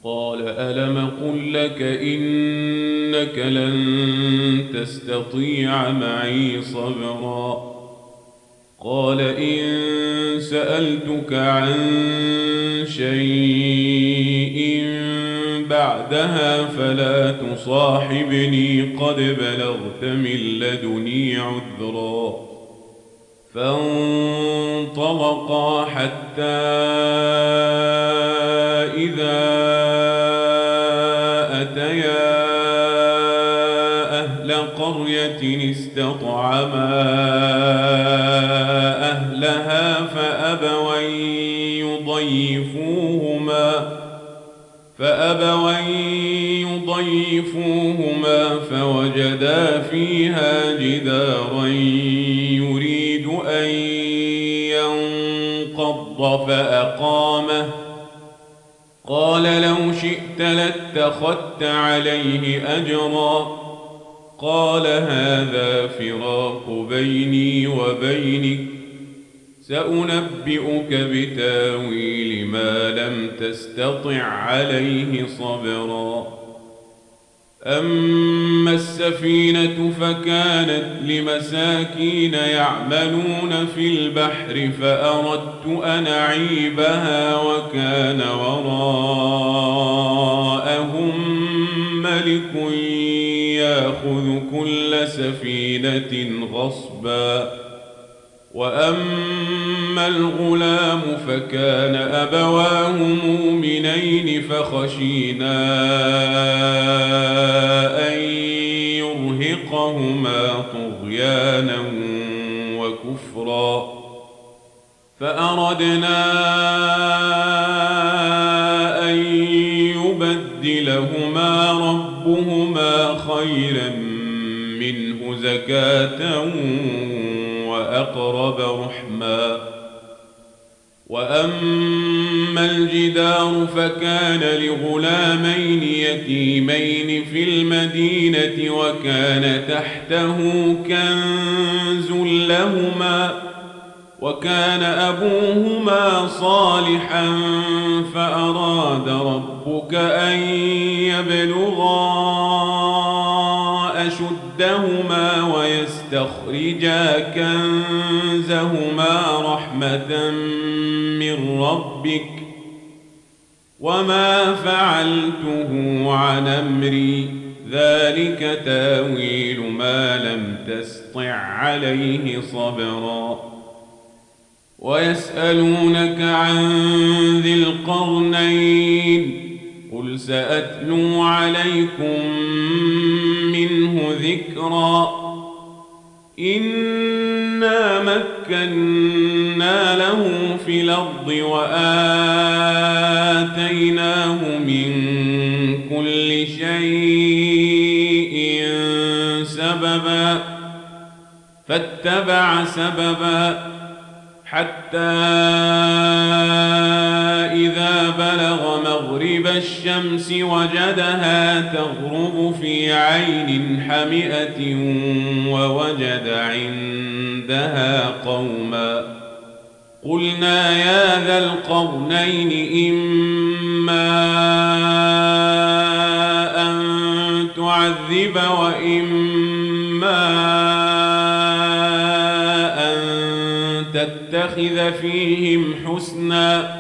قال ألم قل لك إنك لن تستطيع معي صبرا قال إن سألتك عن شيء بعدها فلا تصاحبني قد بلغت من لدني عذرا فانطلقا حتى إذا أتيا أهل قرية استطعما أهلها فأبوا يضيفوهما فوجدا فيها جدارا يريد أن ينقض فأقامه قال لو شئت لاتخذت عليه أجرا قال هذا فراق بيني وبينك سأنبئك بتاويل ما لم تستطع عليه صبرا أما السفينة فكانت لمساكين يعملون في البحر فأردت أن أعيبها وكان وراءهم ملك يأخذ كل سفينة غصبا وأما الغلام فكان أبواه مؤمنين فخشينا أن يرهقهما طغيانا وكفرا فأردنا أن يبدلهما ربهما خيرا منه زكاة وأقرب رحما وأما الجدار فكان لغلامين يتيمين في المدينة وكان تحته كنز لهما وكان أبوهما صالحا فأراد ربك أن يبلغا أشدهما ويستخرجا كنزهما رحمة من ربك وما فعلته عن أمري ذلك تاويل ما لم تسطع عليه صبرا ويسألونك عن ذي القرنين قل سأتلو عليكم منه ذكرا إنا مكنا له في الأرض وآتيناه من كل شيء سببا فاتبع سببا حتى إذا بلغ مغرب الشمس وجدها تغرب في عين حمئة ووجد عندها قوما قلنا يا ذا القرنين إما أن تعذب وإما تتخذ فيهم حسنا